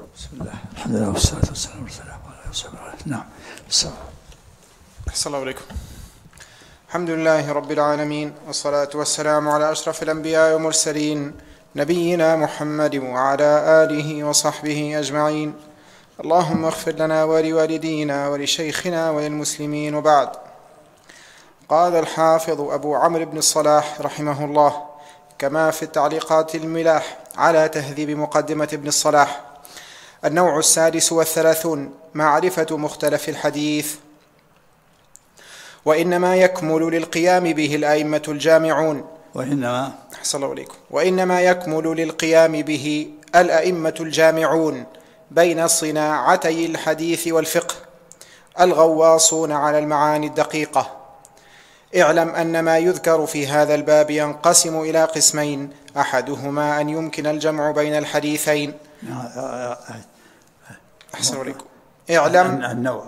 بسم الله الحمد لله والصلاة والسلام على رسول الله. نعم. أحسن الله عليكم. الحمد لله رب العالمين، والصلاة والسلام على أشرف الأنبياء والمرسلين نبينا محمد وعلى آله وصحبه أجمعين. اللهم اغفر لنا ولوالدينا ولشيخنا وللمسلمين، وبعد. قال الحافظ أبو عمرو بن الصلاح رحمه الله كما في التعليقات الملاح على تهذيب مقدمة ابن الصلاح: النوع 36 معرفة مختلف الحديث. وإنما يكمل للقيام به الأئمة الجامعون وإنما يكمل للقيام به الأئمة الجامعون بين صناعتي الحديث والفقه الغواصون على المعاني الدقيقة. اعلم أن ما يذكر في هذا الباب ينقسم إلى قسمين: أحدهما أن يمكن الجمع بين الحديثين. أحسن عليكم. اعلم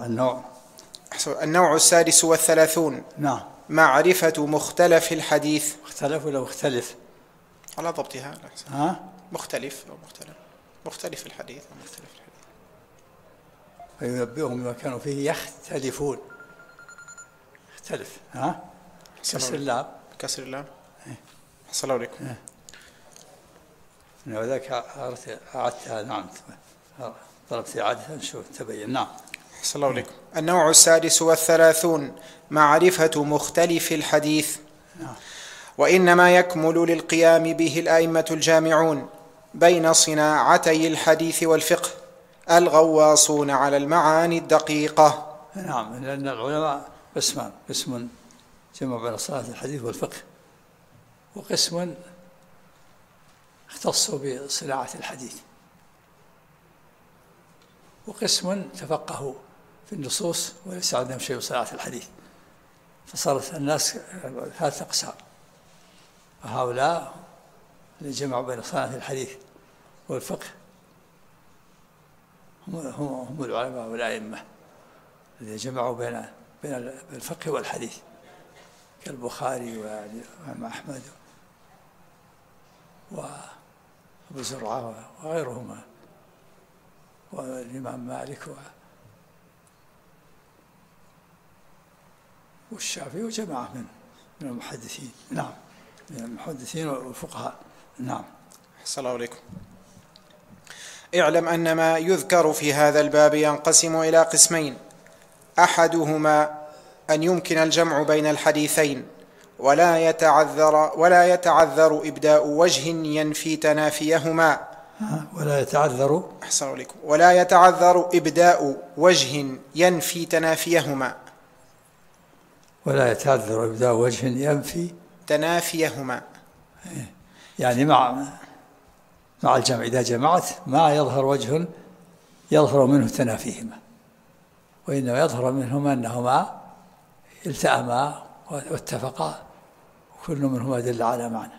النوع 36. نعم. معرفة مختلف الحديث. مختلف ولا مختلف؟ على ضبطها. مختلف أو مختلف الحديث أو مختلف الحديث. فينبئهم بما كانوا فيه يختلفون. اختلف. كسر اللام. أحسن عليكم. وذاك أعدتها. نعم. طلبت إعادة شو تبين. نعم. أحسن عليكم. النوع 36 معرفة مختلف الحديث. وإنما يكمل للقيام به الأئمة الجامعون بين صناعتي الحديث والفقه الغواصون على المعاني الدقيقة. نعم، لأن العلماء قسم جمع بين صناعة الحديث والفقه، وقسم اختصوا بصناعة الحديث، وقسم تفقهوا في النصوص وليس عندهم شيء بصناعة الحديث، فصارت الناس 3 أقسام. فهؤلاء اللي جمعوا بين صناعة الحديث والفقه هم العلماء والأئمة الذين جمعوا بين الفقه والحديث، كالبخاري وإمام أحمد وأبو زرعة وغيرهما، والإمام مالك والشافعي وجماعة من المحدثين. نعم، من المحدثين والفقهاء. نعم. أحسن الله عليكم. اعلم أن ما يذكر في هذا الباب ينقسم إلى قسمين: أحدهما أن يمكن الجمع بين الحديثين ولا يتعذر إبداء وجه ينفي تنافيهما. أحسن عليكم. ولا يتعذر إبداء وجه ينفي تنافيهما. ولا يتعذر إبداء وجه ينفي تنافيهما، يعني مع الجمع إذا جمعت ما يظهر وجه يظهر منه تنافيهما، وإنما يظهر منهما أنهما التأما واتفقا، وكل منهما دل على معنى.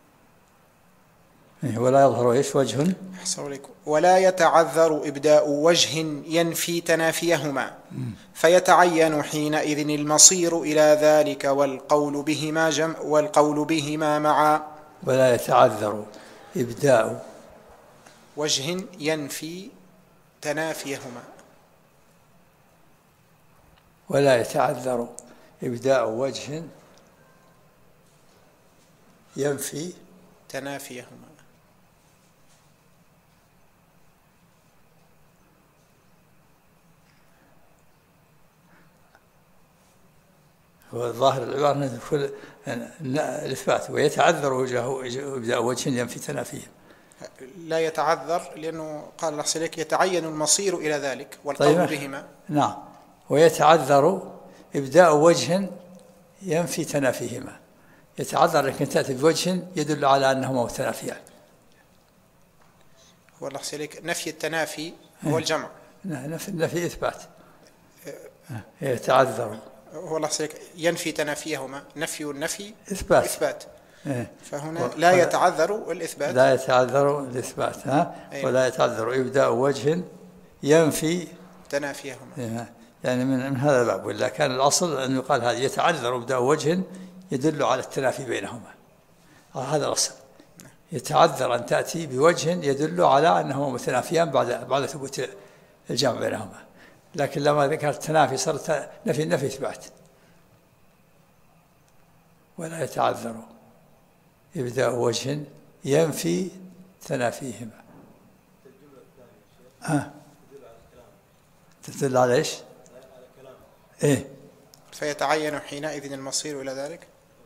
ولا يظهر وجه. ولا يتعذر إبداء وجه ينفي تنافيهما، فيتعين حينئذ المصير إلى ذلك والقول بهما معا. ولا يتعذر إبداء وجه ينفي تنافيهما. ولا يتعذر إبداء وجه ينفي تنافيهما. والظاهر العبارة كل الإثبات. ويتعذر إبداء وجه ينفي تنافيه. لا يتعذر، لأنه قال الله عليك يتعين المصير إلى ذلك والقول بهما. نعم. ويتعذر إبداء وجه ينفي تنافيهما. يتعذر لكن تأتي بوجه يدل على أنهما متنافيان. والله عليك نفي التنافي هو الجمع. نفي إثبات. يتعذر هو الله عليك ينفي تنافيهما. نفي إثبات. فهنا لا يتعذر الإثبات. لا يتعذر الإثبات. ولا يتعذر إبداء وجه ينفي تنافيهما. يعني من هذا الباب. ولا كان الأصل أن يقال هذا يتعذر إبداء وجه يدل على التنافي بينهما. هذا الأصل. يتعذر أن تأتي بوجه يدل على أنهما متنافيان بعد ثبوت الجمع بينهما، لكن لما ذكرت التنافي صارت نفي إثبات. ولا يتعذر إبداء وجه ينفي تنافيهما. تدل على إيش؟ إيه؟ فيتعين حينئذ المصير إلى ذلك.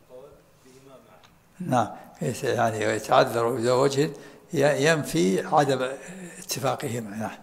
نعم، يعني يتعذر إبداء وجه ينفي عدم اتفاقهما. نعم.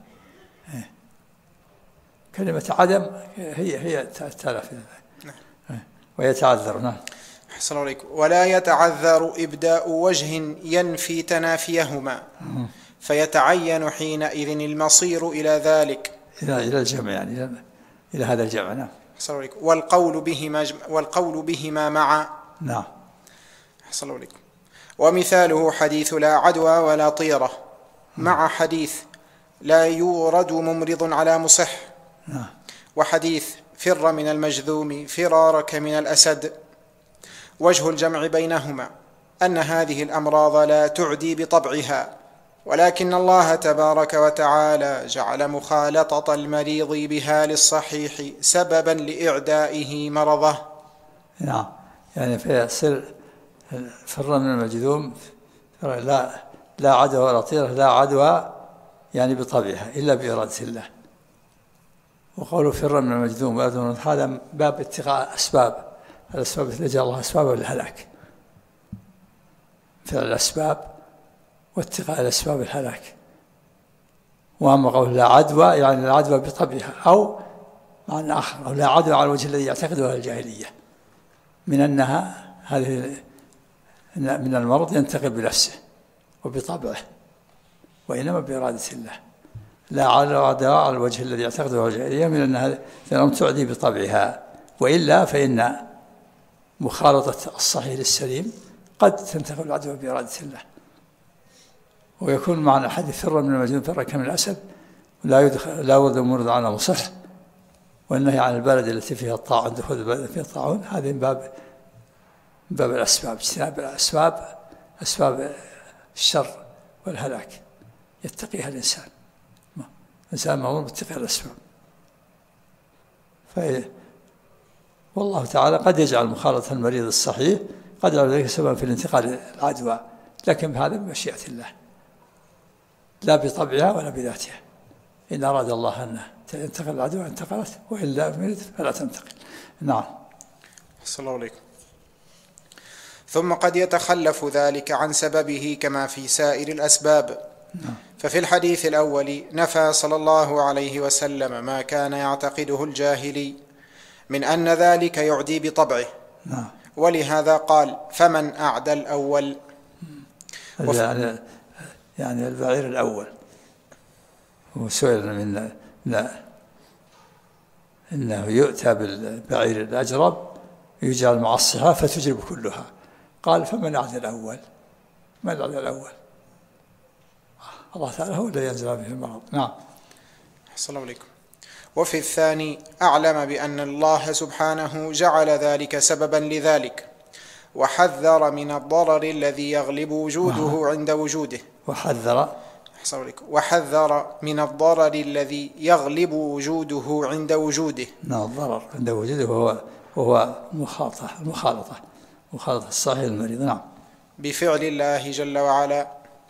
كلمة عدم هي التلف. ويتعذر. نعم. أحسن الله عليكم. ولا يتعذر إبداء وجه ينفي تنافيهما، فيتعين حينئذ المصير إلى ذلك، إلى الجمع، يعني إلى هذا الجمع. نعم. أحسن الله عليكم. والقول بهما معا. نعم. أحسن الله عليكم. ومثاله حديث لا عدوى ولا طيرة مع حديث لا يورد ممرض على مصح. نعم. وحديث فر من المجذوم فرارك من الأسد. وجه الجمع بينهما أن هذه الأمراض لا تعدي بطبعها، ولكن الله تبارك وتعالى جعل مخالطة المريض بها للصحيح سببا لإعدائه مرضه. نعم، يعني فيصير فر من المجذوم لا عدوى ولا طيرة، لا عدوى يعني بطبعها إلا بإرادة الله. وقوله فر من المجذوم هذا باب اتقاء الأسباب التي جعل الله أسبابا للهلاك، فعل الأسباب واتقاء الأسباب الهلاك. وأما قول لا عدوى يعني لا عدوى بطبعها، أو معنى آخر، أو لا عدوى على الوجه الذي يعتقده الجاهلية من أنها هذه من المرض ينتقل بنفسه وبطبعه، وإنما بإرادة الله. لا عدوى على الوجه الذي يعتقده الجاهلية من أنها لم تعدي بطبعها، وإلا فإن مخالطة الصحيح للسليم قد تنتقل العدوى بإرادة الله. ويكون معنى حديث فر من المجذوم فرك من الأسد لا يورد ممرض على مصح، والنهي عن البلد التي فيها الطاعون، دخول البلد فيها الطاعون، هذه من باب الأسباب، اجتناب الأسباب، أسباب الشر والهلاك يتقيها الإنسان. الإنسان مأمور باتقاء الأسباب. والله تعالى قد يجعل مخالطة المريض الصحيح قد يجعل ذلك سببا في الانتقال العدوى، لكن هذا بمشيئة الله لا بطبعها ولا بذاتها. إن أراد الله أن تنتقل العدوى انتقلت، وإلا مريض فلا تنتقل. نعم. صلى الله عليكم. ثم قد يتخلف ذلك عن سببه كما في سائر الأسباب. ففي الحديث الأول نفى صلى الله عليه وسلم ما كان يعتقده الجاهلي من أن ذلك يعدي بطبعه. ولهذا قال فمن أعدى الأول. يعني البعير الأول وسئل من إنه يؤتى بالبعير الأجرب يجعل مع الصحة فتجرب كلها، قال فمن أعدى الأول. من أعدى الأول؟ الله تعالى هو الذي ينزل به المرض. نعم. أحسن الله عليكم. وفي الثاني أعلم بأن الله سبحانه جعل ذلك سببا لذلك، وحذر من الضرر الذي يغلب وجوده عند وجوده. وحذر من الضرر الذي يغلب وجوده عند وجوده. نعم، الضرر عند وجوده وهو مخالطة الصحيح المريض. نعم. بفعل الله جل وعلا.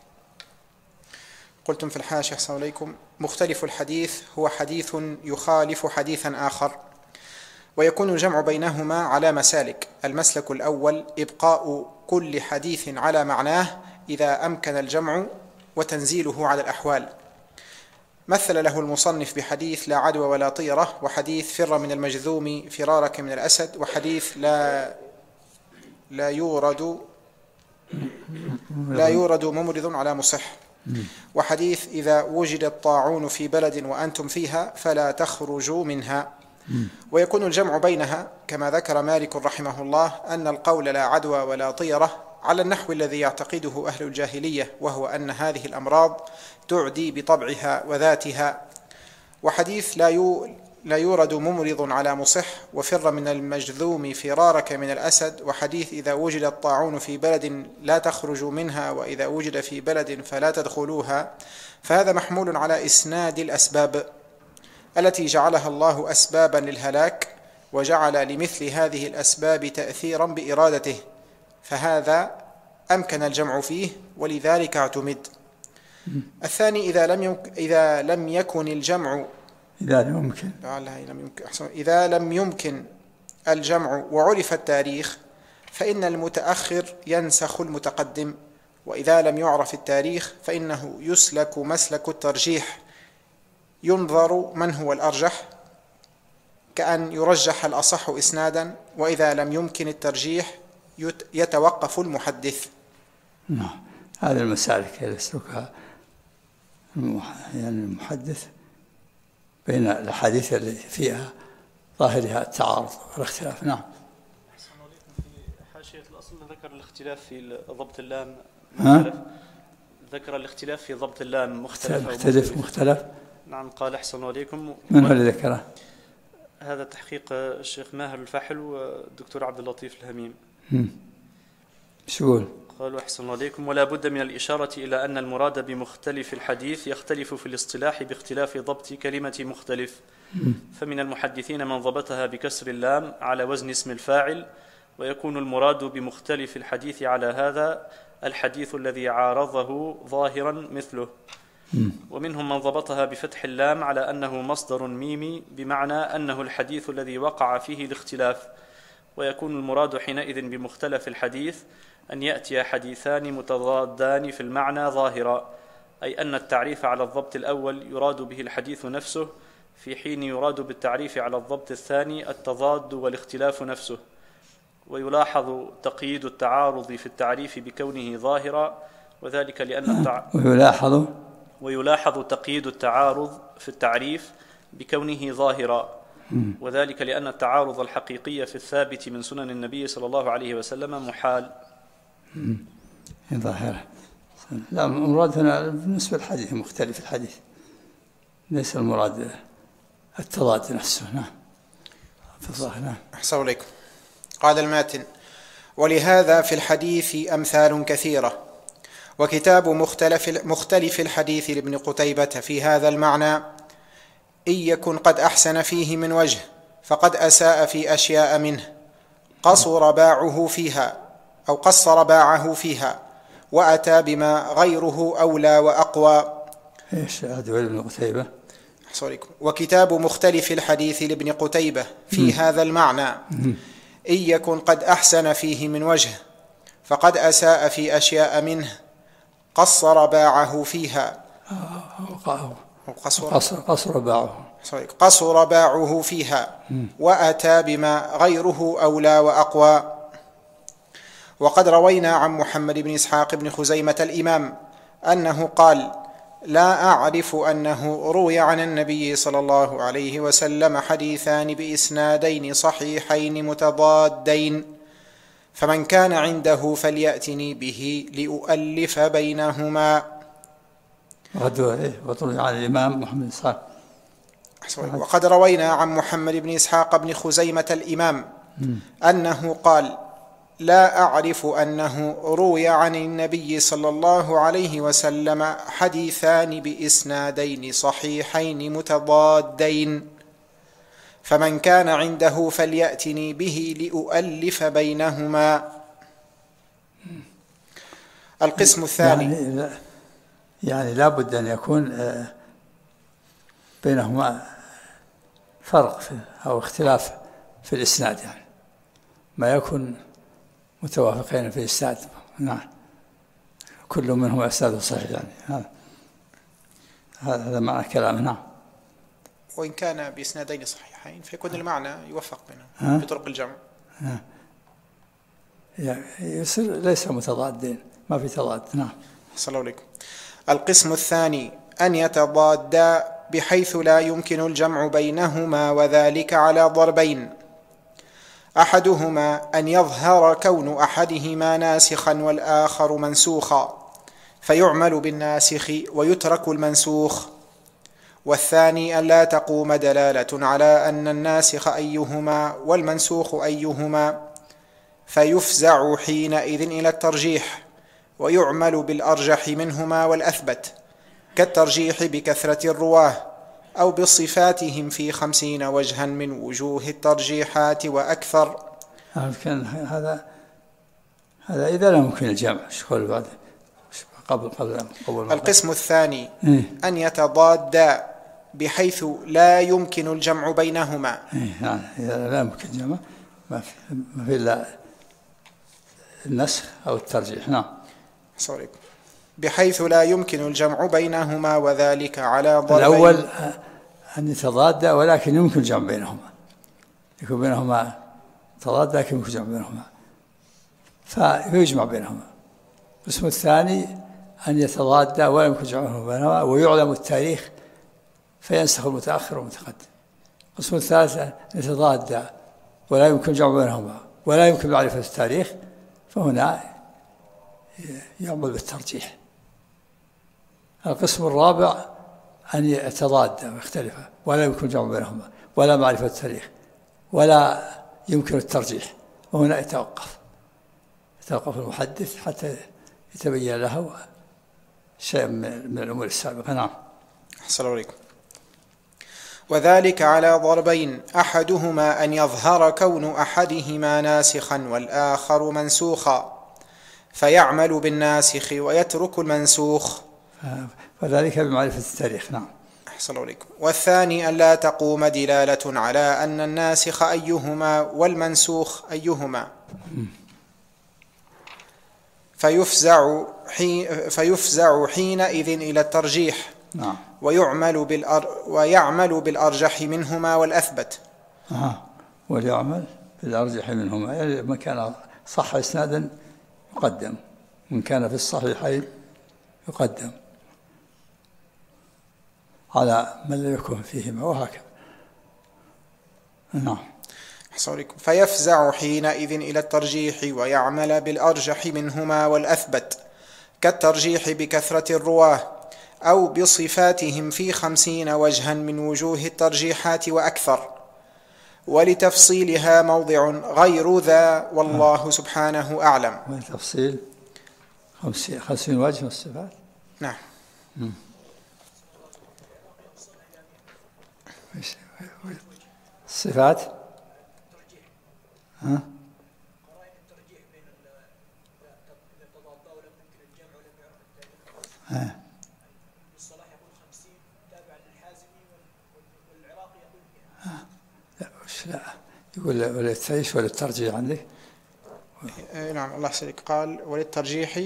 قلتم في الحاشية أحسن عليكم مختلف الحديث هو حديث يخالف حديثا آخر، ويكون الجمع بينهما على مسالك. المسلك الأول إبقاء كل حديث على معناه إذا أمكن الجمع وتنزيله على الأحوال. مثل له المصنف بحديث لا عدوى ولا طيرة، وحديث فر من المجذوم فرارك من الأسد، وحديث لا يورد ممرض على مصح، وحديث إذا وجد الطاعون في بلد وأنتم فيها فلا تخرجوا منها. ويكون الجمع بينها كما ذكر مالك رحمه الله أن القول لا عدوى ولا طيرة على النحو الذي يعتقده أهل الجاهلية، وهو أن هذه الأمراض تعدي بطبعها وذاتها. وحديث لا يورد ممرض على مصح، وفر من المجذوم فرارك من الأسد، وحديث إذا وجد الطاعون في بلد لا تخرجوا منها، وإذا وجد في بلد فلا تدخلوها، فهذا محمول على إسناد الأسباب التي جعلها الله أسبابا للهلاك، وجعل لمثل هذه الأسباب تأثيرا بإرادته، فهذا أمكن الجمع فيه ولذلك اعتمد. الثاني إذا لم يكن الجمع إذا لم يمكن الجمع وعرف التاريخ فإن المتأخر ينسخ المتقدم، وإذا لم يعرف التاريخ فإنه يسلك مسلك الترجيح، ينظر من هو الأرجح، كأن يرجح الأصح إسنادا، وإذا لم يمكن الترجيح يتوقف المحدث. نعم، هذه المسالك يسلكها يعني المحدث بين الأحاديث التي فيها ظاهرها التعارض والاختلاف. نعم. في حاشية الأصل ذكر الاختلاف في ضبط اللام ذكر الاختلاف في ضبط اللام مختلف. نعم، قال أحسن عليكم. من هو اللي ذكره؟ هذا تحقيق الشيخ ماهر الفاحل والدكتور عبد اللطيف الهميم. شو يقول؟ قالوا أحسن عليكم: ولا بد من الإشارة إلى أن المراد بمختلف الحديث يختلف في الاصطلاح باختلاف ضبط كلمة مختلف، فمن المحدثين من ضبطها بكسر اللام على وزن اسم الفاعل، ويكون المراد بمختلف الحديث على هذا الحديث الذي عارضه ظاهرا مثله، ومنهم من ضبطها بفتح اللام على أنه مصدر ميمي بمعنى أنه الحديث الذي وقع فيه الاختلاف، ويكون المراد حينئذ بمختلف الحديث أن يأتي حديثان متضادان في المعنى ظاهرا، أي أن التعريف على الضبط الأول يراد به الحديث نفسه، في حين يراد بالتعريف على الضبط الثاني التضاد والاختلاف نفسه. ويلاحظ تقييد التعارض في التعريف بكونه ظاهرا، وذلك لأن ويلاحظ تقييد التعارض في التعريف بكونه ظاهرا، وذلك لأن التعارض الحقيقي في الثابت من سنن النبي صلى الله عليه وسلم محال. ظاهرة. لا، المراد هنا بالنسبة للحديث مختلف الحديث، ليس المراد التضاد نفسه. نعم، في الظاهر. نعم. أحسن إليكم. قال الماتن: ولهذا في الحديث أمثال كثيرة، وكتاب مختلف الحديث لابن قتيبة في هذا المعنى إن يكن قد أحسن فيه من وجه فقد أساء في أشياء منه، قصر باعه فيها وأتى بما غيره أولى وأقوى. إيش أدعو ابن قتيبة؟ وكتاب مختلف الحديث لابن قتيبة في هذا المعنى إن يكن قد أحسن فيه من وجه فقد أساء في أشياء منه، قصر باعه فيها قصر باعه فيها وأتى بما غيره أولى وأقوى. وقد روينا عن محمد بن إسحاق بن خزيمة الإمام أنه قال: لا أعرف أنه روي عن النبي صلى الله عليه وسلم حديثان بإسنادين صحيحين متضادين، فمن كان عنده فليأتني به لأؤلف بينهما. عن الإمام محمد إسحاق. وقد روينا عن محمد بن إسحاق بن خزيمة الإمام أنه قال: لا أعرف أنه روي عن النبي صلى الله عليه وسلم حديثان بإسنادين صحيحين متضادين، فمن كان عنده فليأتني به لأؤلف بينهما. القسم الثاني يعني لا بد أن يكون بينهما فرق أو اختلاف في الإسناد، يعني ما يكون متوافقين في الإسناد. نعم، كل منهم إسناده صحيح، يعني هذا معنى كلامه. نعم. وإن كان بإسنادين صحيحين فيكون المعنى يوفق بينهم بطرق الجمع. يصير ليس متضادين، ما في تضاد. نعم. صلى الله عليكم. القسم الثاني أن يتضادا بحيث لا يمكن الجمع بينهما، وذلك على ضربين: أحدهما أن يظهر كون أحدهما ناسخا والآخر منسوخا فيعمل بالناسخ ويترك المنسوخ، والثاني أن لا تقوم دلالة على أن الناسخ أيهما والمنسوخ أيهما، فيفزع حينئذ إلى الترجيح، ويعمل بالأرجح منهما والأثبت، كالترجيح بكثرة الرواه أو بصفاتهم في 50 وجها من وجوه الترجيحات وأكثر. كان هذا إذا لا يمكن الجمع. شكول بعد قبل القسم الثاني أن يتضادا بحيث لا يمكن الجمع بينهما. يعني إذا لا يمكن الجمع ما في إلا النسخ أو الترجيح. نعم. بحيث لا يمكن الجمع بينهما، وذلك على ضربين. الأول أن يتضادا ولكن يمكن الجمع بينهما، يكون بينهما تضاد لكن يمكن الجمع بينهما فيجمع بينهما. القسم الثاني أن يتضادا ولا يمكن الجمع بينهما ويعلم التاريخ فينسخ المتأخر والمتقدم. القسم الثالث أن يتضادا ولا يمكن الجمع بينهما ولا يمكن معرفة التاريخ، فهنا يعمل بالترجيح. القسم الرابع أن يتضادا ويختلفا ولا يمكن الجمع بينهما ولا معرفة التاريخ ولا يمكن الترجيح، وهنا يتوقف المحدث حتى يتبين له شيء من الأمور السابقة. نعم. أحسن عليكم. وذلك على ضربين، أحدهما أن يظهر كون أحدهما ناسخا والآخر منسوخا، فيعمل بالناسخ ويترك المنسوخ، وذلك بمعرفة التاريخ. نعم. أحسن عليكم. والثاني أن لا تقوم دلالة على أن الناسخ أيهما والمنسوخ أيهما، فيفزع حينئذ إلى الترجيح. نعم. ويعمل بالأرجح منهما والأثبت. ويعمل بالأرجح منهما، يعني من كان صح إسنادا يقدم، من كان في الصحيحين يقدم على من لا يكون فيهما، وهكذا. نعم. فيفزع حينئذ إلى الترجيح ويعمل بالأرجح منهما والأثبت، كالترجيح بكثرة الرواه أو بصفاتهم في 50 وجها من وجوه الترجيحات وأكثر، ولتفصيلها موضع غير ذا، والله سبحانه أعلم. ولتفصيل 50 وجه من الصفات. نعم. الصفات لا يقول وللتعيش وللترجيح عندك. نعم. الله يسلمك. قال وللترجيح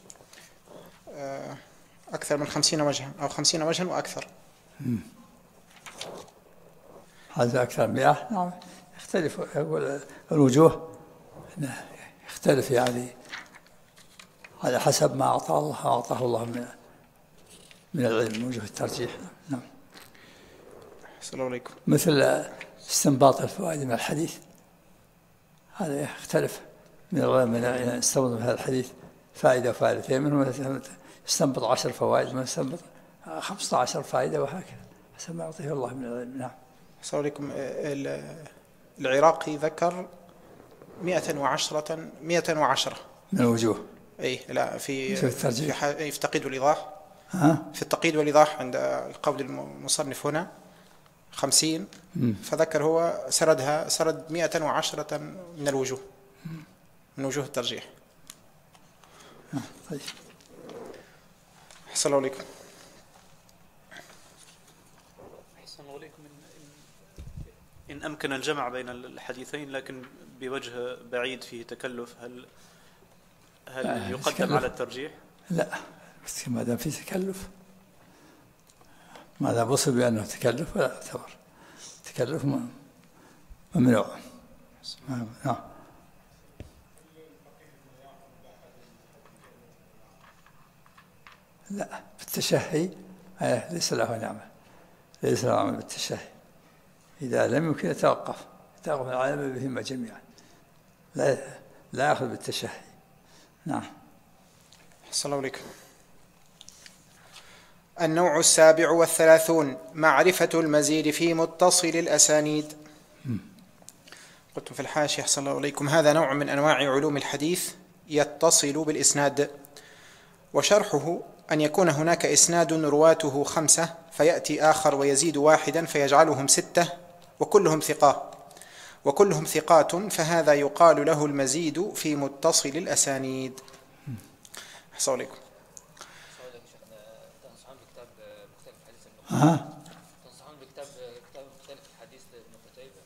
أكثر من 50 وجها أو 50 وجها وأكثر. هذا أكثر من 100. نعم. يختلف الوجوه، يختلف يعني على حسب ما أعطاه الله من العلم، من وجوه الترجيح. نعم. السلام عليكم. مثل استنباط الفوائد من الحديث، هذا يختلف من العلماء يستنبط من هذا الحديث فائدة وفائدتين، منهم يستنبط 10 فوائد، من يستنبط 15 فائدة، وهكذا حسب ما أعطيه الله من العلم. نعم. السلام عليكم. العراقي ذكر 110 من الوجوه. لا في تقييد والإيضاح. في التقييد والإيضاح عند القول المصنف هنا 50، فذكر هو سرد 110 من الوجوه، من وجوه الترجيح. طيب. أحسن الله عليكم. إن أمكن الجمع بين الحديثين لكن بوجه بعيد فيه تكلف، هل يقدم على الترجيح؟ لا، بس ما دام فيه تكلف، ما دام وصل بأنه تكلف ولا يعتبر تكلف ممنوع. نعم. لا، بالتشهي ليس له نعمة، ليس له عمل بالتشهي. إذا لم يمكن يتوقف العالم بهما جميعا، لا يأخذ بالتشهي. نعم. السلام عليكم. النوع 37 معرفة المزيد في متصل الأسانيد. قلت في الحاشية أحسن الله إليكم هذا نوع من أنواع علوم الحديث يتصل بالإسناد، وشرحه أن يكون هناك إسناد رواته 5 فيأتي آخر ويزيد واحدا فيجعلهم 6 وكلهم ثقات، فهذا يقال له المزيد في متصل الأسانيد. أحسن الله إليكم. تنصحون بكتاب مختلف الحديث لابن قتيبة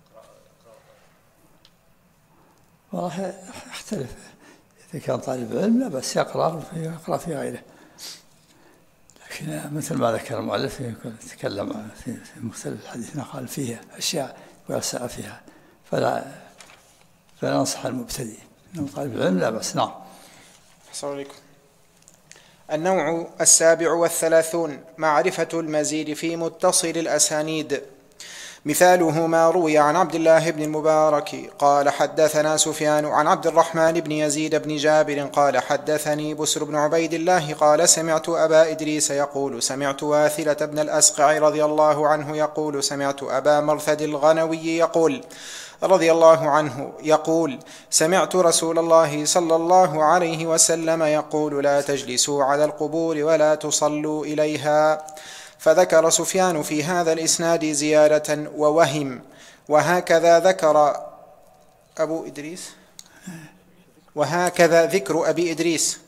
والله يختلف، إذا كان طالب علم لا بس يقرأ في غيره، لكن مثل ما ذكر المؤلف يتكلم في مختلف الحديث قال فيها أشياء ويسأل فيها، فلا ننصح المبتدئ إنه طالب العلم لا بس. نعم. أحسن الله إليكم. النوع 37 معرفة المزيد في متصل الأسانيد. مثاله ما روي عن عبد الله بن المبارك قال حدثنا سفيان عن عبد الرحمن بن يزيد بن جابر قال حدثني بسر بن عبيد الله قال سمعت أبا إدريس يقول سمعت واثلة بن الأسقع رضي الله عنه يقول سمعت أبا مرثد الغنوي يقول رضي الله عنه يقول سمعت رسول الله صلى الله عليه وسلم يقول لا تجلسوا على القبور ولا تصلوا إليها. فذكر سفيان في هذا الإسناد زيادة ووهم، وهكذا ذكر أبو إدريس، وهكذا ذكر أبي إدريس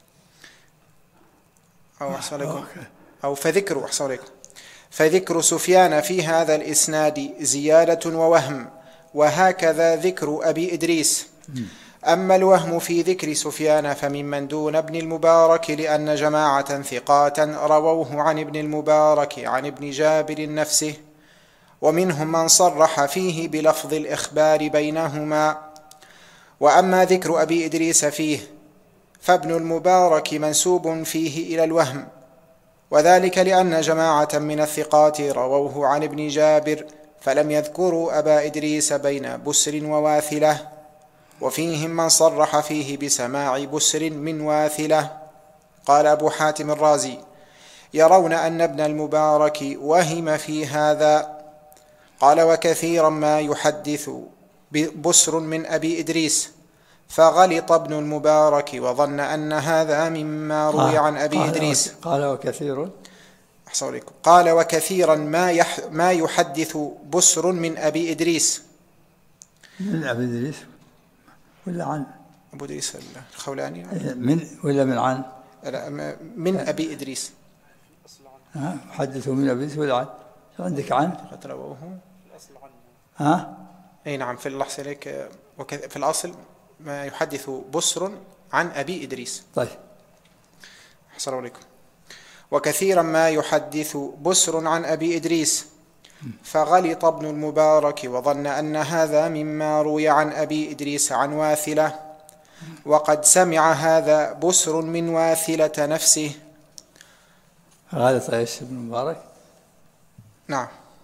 فذكر سفيان في هذا الإسناد زيادة ووهم، وهكذا ذكر أبي إدريس. أما الوهم في ذكر سفيان فممن دون ابن المبارك، لأن جماعة ثقات رووه عن ابن المبارك عن ابن جابر نفسه، ومنهم من صرح فيه بلفظ الإخبار بينهما. وأما ذكر أبي إدريس فيه فابن المبارك منسوب فيه إلى الوهم، وذلك لأن جماعة من الثقات رووه عن ابن جابر فلم يذكروا أبا إدريس بين بسر وواثلة، وفيهم من صرح فيه بسماع بسر من واثلة. قال أبو حاتم الرازي يرون أن ابن المبارك وهم في هذا. قال وكثيرا ما يحدث بسر من أبي إدريس، فغلط ابن المبارك وظن أن هذا مما روي عن أبي إدريس. قال وكثير قال وكثيرا ما يحدث بسر من أبي إدريس. من أبي إدريس ولا عن أبو إدريس الخولاني؟ من ولا من عن؟ من أبي إدريس. حدثوا من أبي إدريس ولا عن؟ عندك عن؟ قد رووه الأصل عنه. أي نعم، في اللحظة لك في الأصل ما يحدث بسر عن أبي إدريس. طيب. أحسن عليكم. وكثيرا ما يحدث بسر عن أبي إدريس، فغلط ابن المبارك وظن أن هذا مما روي عن أبي إدريس عن واثلة، وقد سمع هذا بسر من واثلة نفسه. غلط ايش ابن المبارك؟ نعم،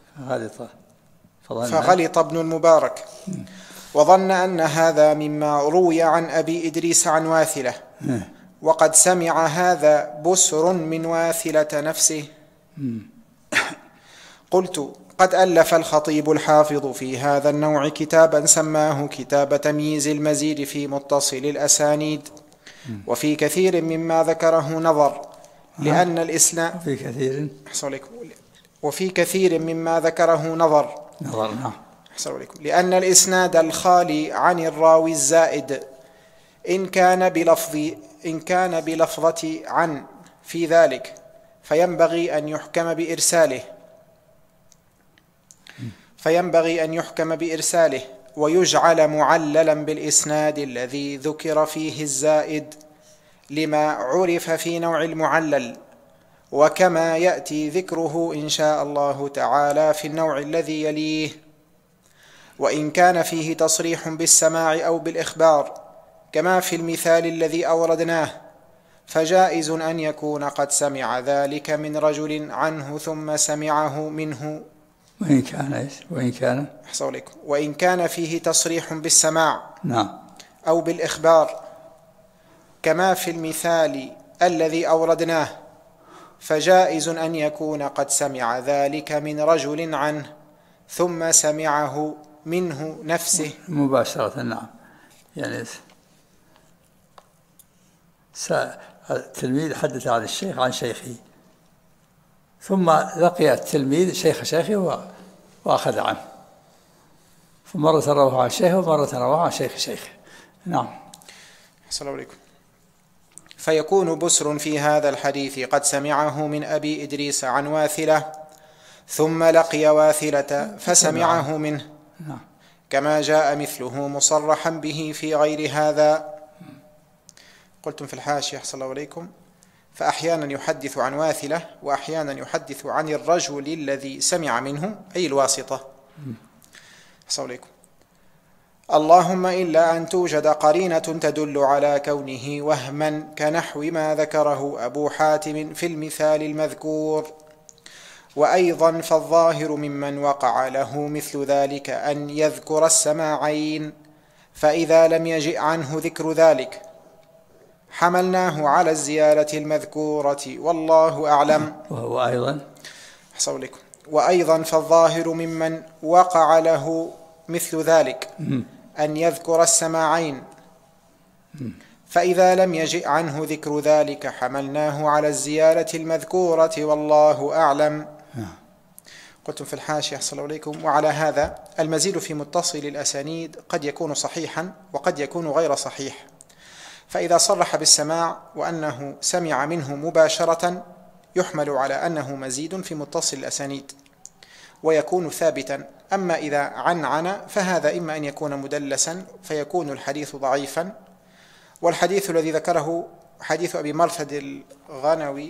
فغلط ابن المبارك وظن أن هذا مما روي عن أبي إدريس عن واثلة، وقد سمع هذا بسر من واثلة نفسه. قلت قد ألف الخطيب الحافظ في هذا النوع كتابا سماه كتاب تمييز المزيد في متصل الأسانيد، وفي كثير مما ذكره نظر، لأن الإسلام وفي كثير مما ذكره نظر. نعم. لأن الإسناد الخالي عن الراوي الزائد إن كان بلفظة عن في ذلك فينبغي أن يحكم بإرساله ويجعل معللا بالإسناد الذي ذكر فيه الزائد، لما عرف في نوع المعلل، وكما يأتي ذكره إن شاء الله تعالى في النوع الذي يليه. وإن كان فيه تصريح بالسماع أو بالإخبار كما في المثال الذي أوردناه، فجائز أن يكون قد سمع ذلك من رجل عنه ثم سمعه منه. وإن كان فيه تصريح بالسماع أو بالإخبار كما في المثال الذي أوردناه، فجائز أن يكون قد سمع ذلك من رجل عنه ثم سمعه منه نفسه مباشرة. نعم، يعني التلميذ حدث عن الشيخ عن شيخه، ثم لقي التلميذ شيخ شيخه وأخذ عنه، فمرة رواه عن شيخه ومرة رواه عن شيخ شيخه. نعم. السلام عليكم. فيكون بسر في هذا الحديث قد سمعه من أبي إدريس عن واثلة، ثم لقي واثلة فسمعه منه، كما جاء مثله مصرحا به في غير هذا. قلتم في الحاشية أحسن الله عليكم: فأحيانا يحدث عن واثلة وأحيانا يحدث عن الرجل الذي سمع منه، أي الواسطة. أحسن الله عليكم. اللهم إلا أن توجد قرينة تدل على كونه وهما كنحو ما ذكره أبو حاتم في المثال المذكور. وأيضا فالظاهر ممن وقع له مثل ذلك أن يذكر السماعين، فإذا لم يجئ عنه ذكر ذلك حملناه على الزيادة المذكورة والله أعلم. وأيضا فالظاهر ممن وقع له مثل ذلك أن يذكر السماعين، فإذا لم يجئ عنه ذكر ذلك حملناه على الزيادة المذكورة والله أعلم. قلتم في الحاشية أحسن الله عليكم: وعلى هذا المزيد في متصل الأسانيد قد يكون صحيحا وقد يكون غير صحيح، فإذا صرح بالسماع وأنه سمع منه مباشرة يحمل على أنه مزيد في متصل الأسانيد ويكون ثابتا. أما إذا عنعن فهذا إما أن يكون مدلسا فيكون الحديث ضعيفا. والحديث الذي ذكره حديث أبي مرثد الغنوي: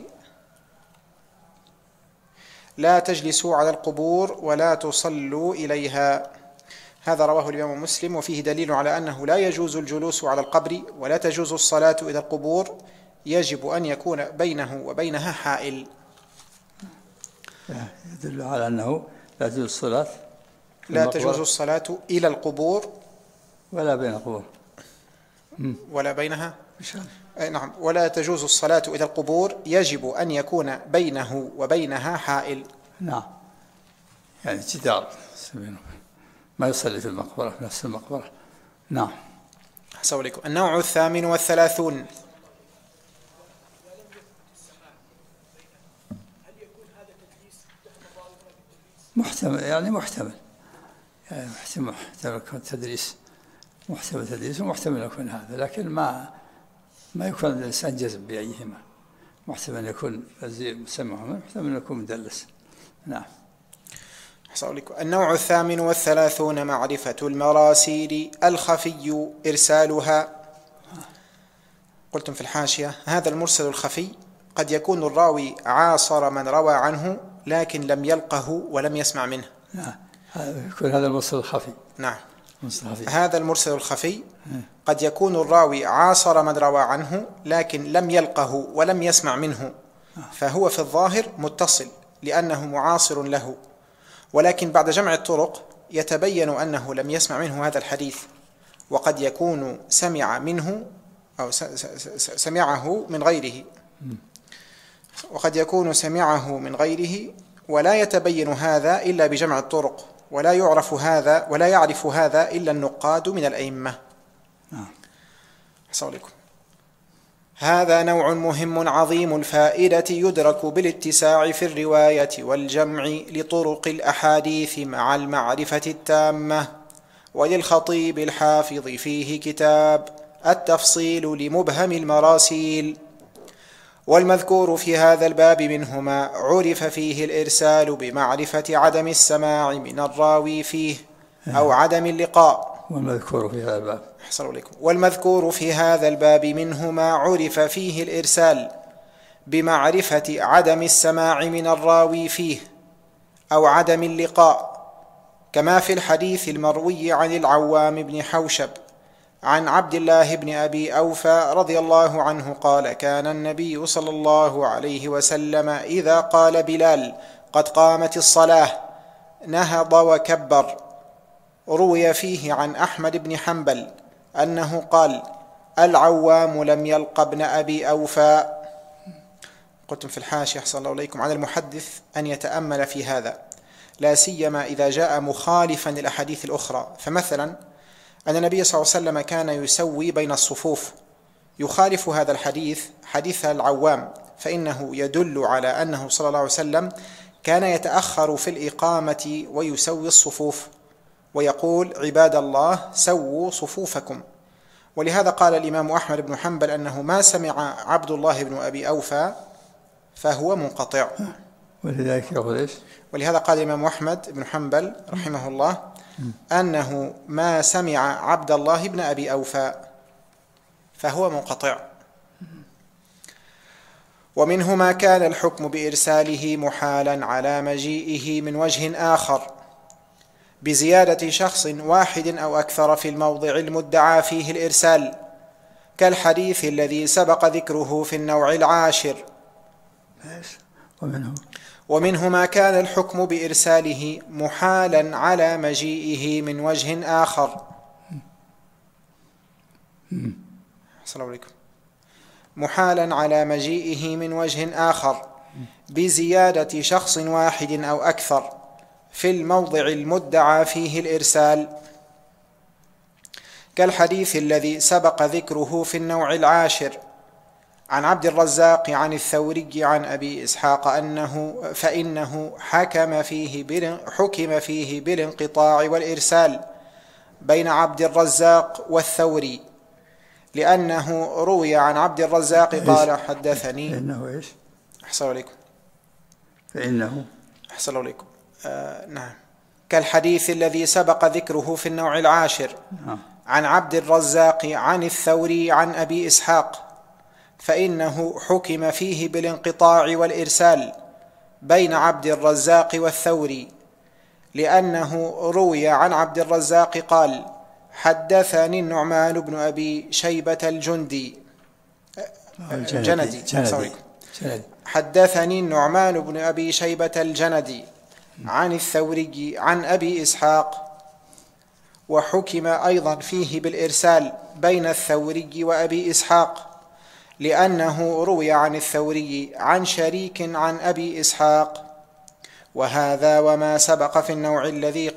لا تجلسوا على القبور ولا تصلوا إليها، هذا رواه الإمام مسلم، وفيه دليل على أنه لا يجوز الجلوس على القبر ولا تجوز الصلاة إلى القبور، يجب أن يكون بينه وبينها حائل. يدل على أنه لا تجوز الصلاة إلى القبور ولا بين القبور ولا بينها. نعم، ولا تجوز الصلاة إلى القبور، يجب أن يكون بينه وبينها حائل. نعم، يعني جدار ما يصلي في المقبرة في نفس المقبرة. نعم. أحسن عليكم. النوع 38. محتمل، يعني محتمل يكون تدريس، محتمل تدريس ومحتمل يكون هذا، لكن ما يكون الإنسان جزم بأيهما. محتمل يكون مسمى، محتمل يكون مدلس. نعم. النوع 38: معرفة المراسيل الخفي إرسالها. قلتم في الحاشية: هذا المرسل الخفي قد يكون الراوي عاصر من روى عنه لكن لم يلقه ولم يسمع منه. نعم، يكون هذا المرسل الخفي. نعم، هذا المرسل الخفي قد يكون الراوي عاصر من روى عنه لكن لم يلقه ولم يسمع منه، فهو في الظاهر متصل لأنه معاصر له، ولكن بعد جمع الطرق يتبين أنه لم يسمع منه هذا الحديث، وقد يكون سمع منه أو سمعه من غيره، وقد يكون سمعه من غيره، ولا يتبين هذا إلا بجمع الطرق، ولا يعرف هذا إلا النقاد من الأئمة. السلام عليكم. هذا نوع مهم عظيم الفائدة يدرك بالاتساع في الرواية والجمع لطرق الأحاديث مع المعرفة التامة. وللخطيب الحافظ فيه كتاب التفصيل لمبهم المراسيل. والمذكور في هذا الباب منهما عرف فيه الإرسال بمعرفة عدم السماع من الراوي فيه أو عدم اللقاء. والمذكور في هذا الباب منهما عرف فيه الإرسال بمعرفة عدم السماع من الراوي فيه أو عدم اللقاء، كما في الحديث المروي عن العوام بن حوشب عن عبد الله بن أبي أوفى رضي الله عنه قال: كان النبي صلى الله عليه وسلم إذا قال بلال قد قامت الصلاة نهض وكبر. روي فيه عن أحمد بن حنبل أنه قال: العوام لم يلق ابن أبي أوفى. قلتم في الحاشية أحسن الله إليكم على المحدث أن يتأمل في هذا، لا سيما إذا جاء مخالفا للأحاديث الأخرى. فمثلا أن النبي صلى الله عليه وسلم كان يسوي بين الصفوف، يخالف هذا الحديث حديث العوام، فإنه يدل على أنه صلى الله عليه وسلم كان يتأخر في الإقامة ويسوي الصفوف، ويقول عباد الله سووا صفوفكم. ولهذا قال الإمام أحمد بن حنبل أنه ما سمع عبد الله بن أبي أوفى فهو منقطع. ولذلك يقول إيش؟ ولهذا قال الإمام أحمد بن حنبل رحمه الله أنه ما سمع عبد الله بن أبي أوفى فهو منقطع. ومنه ما كان الحكم بإرساله محالا على مجيئه من وجه آخر بزيادة شخص واحد أو أكثر في الموضع المدعى فيه الإرسال، كالحديث الذي سبق ذكره في النوع العاشر. ومنه ما كان الحكم بإرساله محالا على مجيئه من وجه آخر. السلام عليكم. محالا على مجيئه من وجه آخر بزيادة شخص واحد أو أكثر في الموضع المدعى فيه الإرسال، كالحديث الذي سبق ذكره في النوع العاشر عن عبد الرزاق عن الثوري عن أبي إسحاق فإنه حكم فيه بالانقطاع والإرسال بين عبد الرزاق والثوري، لأنه روي عن عبد الرزاق قال حدثني. فإنه إيش؟ أحسن عليكم. فإنه أحسن عليكم. نعم. كالحديث الذي سبق ذكره في النوع العاشر عن عبد الرزاق عن الثوري عن أبي إسحاق، فإنه حكم فيه بالانقطاع والإرسال بين عبد الرزاق والثوري، لأنه روي عن عبد الرزاق قال حدثني النعمان بن أبي شيبة الجندي حدثني النعمان بن أبي شيبة الجندي عن الثوري عن أبي إسحاق، وحكم أيضا فيه بالإرسال بين الثوري وأبي إسحاق، لأنه روي عن الثوري عن شريك عن أبي إسحاق. وهذا وما سبق في النوع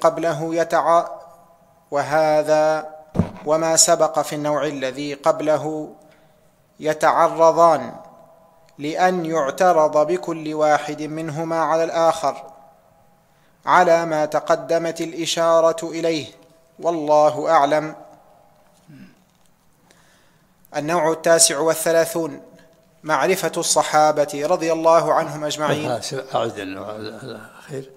الذي قبله يتعرضان لأن يعترض بكل واحد منهما على الآخر على ما تقدمت الإشارة إليه، والله أعلم. النوع 39 معرفة الصحابة رضي الله عنهم أجمعين. أعد النوع الأخير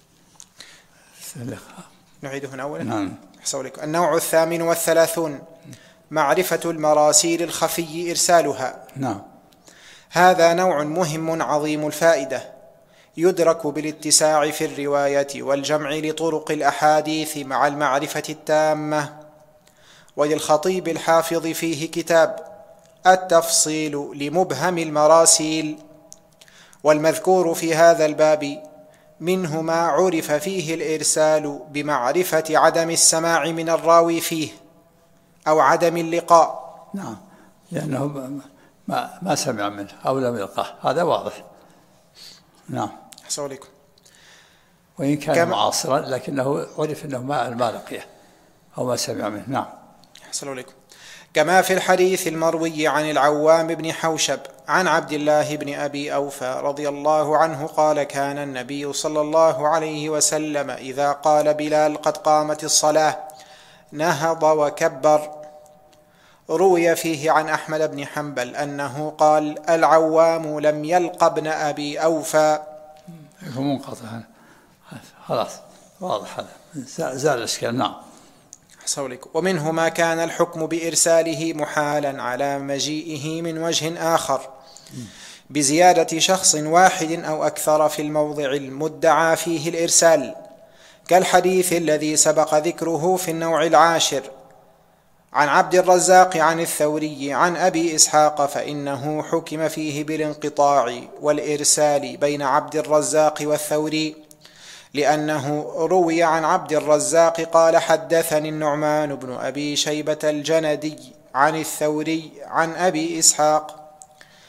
نعيده من أولا. نعم. النوع 38 معرفة المراسيل الخفي إرسالها. نعم. هذا نوع مهم عظيم الفائدة، يدرك بالاتساع في الرواية والجمع لطرق الأحاديث مع المعرفة التامة. وللخطيب الحافظ فيه كتاب التفصيل لمبهم المراسيل، والمذكور في هذا الباب منه ما عرف فيه الإرسال بمعرفة عدم السماع من الراوي فيه أو عدم اللقاء. نعم، لأنه ما سمع منه أو لم يلقاه، هذا واضح. نعم. أحسن عليكم. وإن كان معاصرا لكنه عرف أنه ما لقيه أو ما سمع منه. نعم. أحسن عليكم. كما في الحديث المروي عن العوام بن حوشب عن عبد الله بن أبي أوفى رضي الله عنه قال كان النبي صلى الله عليه وسلم إذا قال بلال قد قامت الصلاة نهض وكبر. روي فيه عن أحمد بن حنبل أنه قال العوام لم يلق ابن أبي أوفى. منقطع، خلاص واضح، هذا زال الإشكال. نعم. ومنه ما كان الحكم بإرساله محالا على مجيئه من وجه آخر بزيادة شخص واحد أو أكثر في الموضع المدعى فيه الإرسال، كالحديث الذي سبق ذكره في النوع العاشر عن عبد الرزاق عن الثوري عن أبي إسحاق، فإنه حكم فيه بالانقطاع والإرسال بين عبد الرزاق والثوري، لأنه روي عن عبد الرزاق قال حدثني النعمان بن أبي شيبة الجندي عن الثوري عن أبي إسحاق.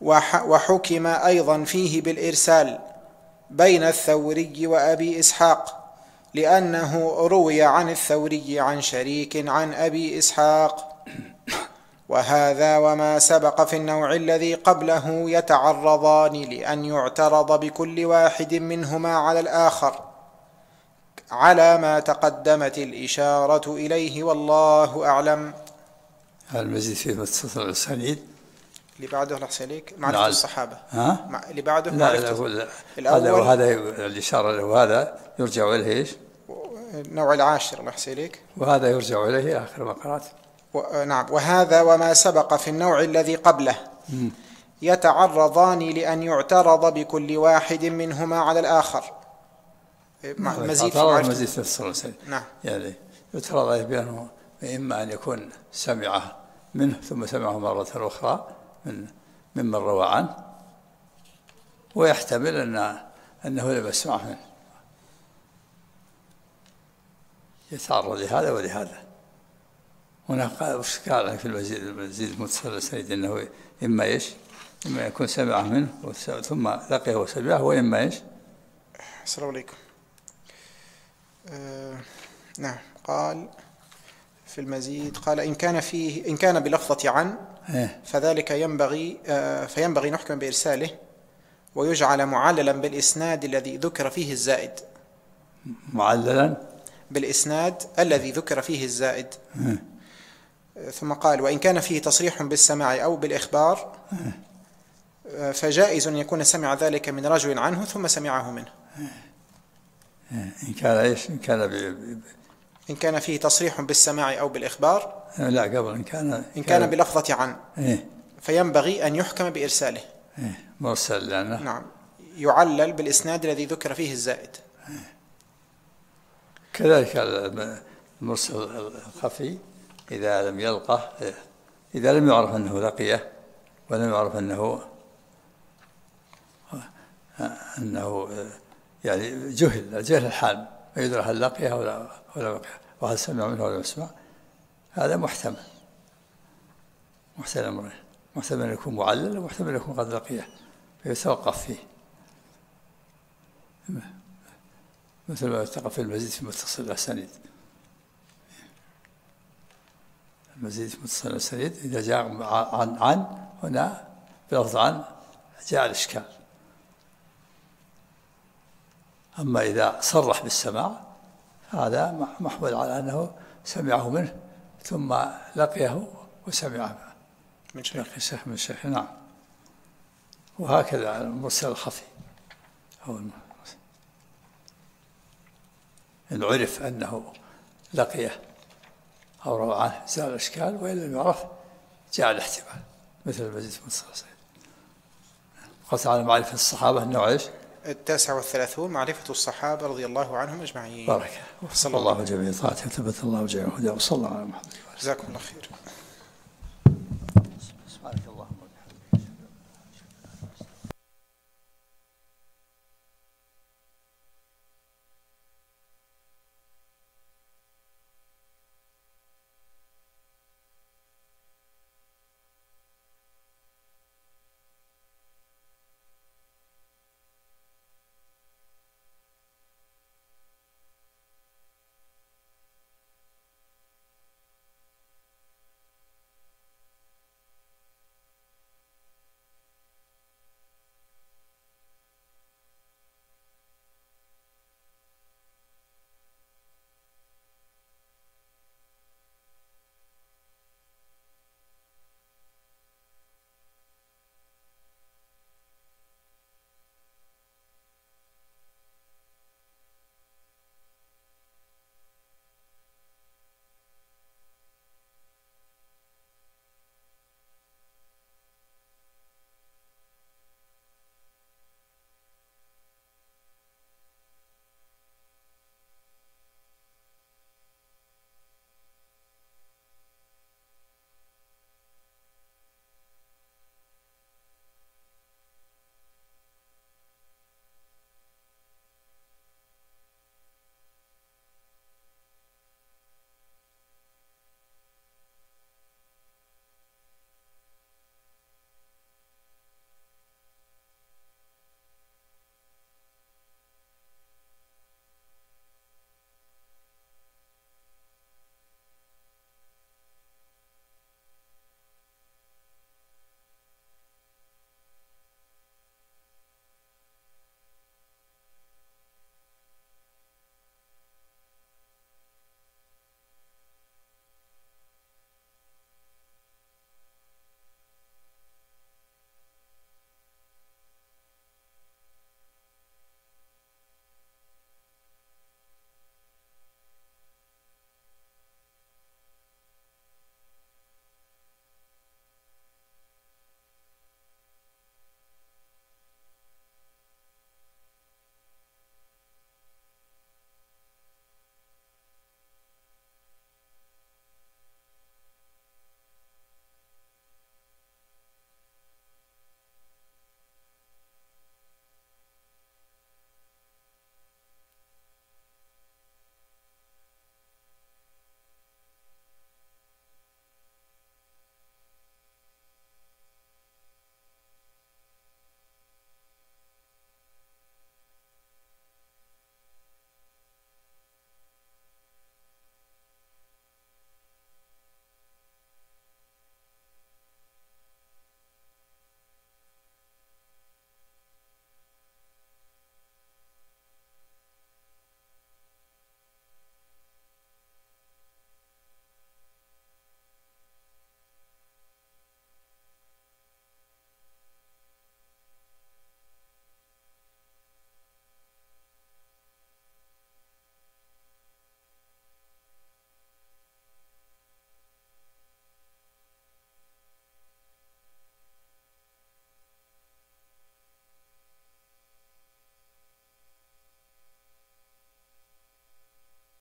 وحكم أيضا فيه بالإرسال بين الثوري وأبي إسحاق، لأنه روي عن الثوري عن شريك عن أبي إسحاق. وهذا وما سبق في النوع الذي قبله يتعرضان لأن يعترض بكل واحد منهما على الآخر، على ما تقدمت الإشارة إليه، والله أعلم. المزيد في متصل الأسانيد اللي بعده لحظة عليك معرفة الصحابة. اللي بعده لا أقول هذا وهذا الإشارة له، وهذا يرجع إليه إيش؟ النوع العاشر الله يحسنك. وهذا يرجع إليه آخر ما قرأت. نعم. وهذا وما سبق في النوع الذي قبله يتعرضان لأن يعترض بكل واحد منهما على الآخر. مزيد في الصلاة. نعم. يعني يعترض عليه بأنه إما أن يكون سمعه منه ثم سمعه مرة أخرى ممن روى عنه، ويحتمل أنه لم يسمعه منه، يتعرض لهذا ولهذا. هنا قال في المزيد المتصل الأسانيد أنه إما إيش؟ إما يكون سمعه منه ثم لقيه وسمعه، وإما إيش؟ السلام عليكم. نعم. قال في المزيد، قال إن كان بلفظة عن فذلك فينبغي نحكم بإرساله، ويجعل معللا بالإسناد الذي ذكر فيه الزائد. معللا بالإسناد الذي ذكر فيه الزائد. ثم قال: وإن كان فيه تصريح بالسماع أو بالإخبار فجائز أن يكون سمع ذلك من رجل عنه ثم سمعه منه. إن كان إيش؟ إن كان فيه تصريح بالسماع أو بالإخبار. لا، قبل إن كان بلفظة عن فينبغي أن يحكم بإرساله. مرسل لأنه نعم يعلل بالإسناد الذي ذكر فيه الزائد. كذلك المرسل الخفي إذا لم يلقه، إذا لم يعرف أنه لقيه ولم يعرف أنه يعني جهل الحال، ما يدرى هل لقيه ولا لقيه، وهل سمع منه ولا يسمع. هذا محتمل أمرين، محتمل أن يكون معلل ومحتمل أن يكون قد لقيه، فيتوقف فيه، مثل ما يتوقف في المزيد في متصل الأسانيد. المزيد في متصل الأسانيد إذا جاء عن هنا بلفظ عن جاء الإشكال. أما إذا صرح بالسماع هذا محمول على أنه سمعه منه ثم لقيه وسمعه من شيخ. نعم. وهكذا المرسل الخفي هو إن عرف أنه لقيه أو روى عنه زال الإشكال، وإن لم يعرف جاء الاحتمال، مثل المزيد في متصل الأسانيد. قلت على معرفة الصحابة النوع إيش؟ 39 معرفة الصحابة رضي الله عنهم أجمعين. بارك الله جميع طاعته وثبت الله جميع هداه، وصلى الله على محمد. جزاكم الله خير.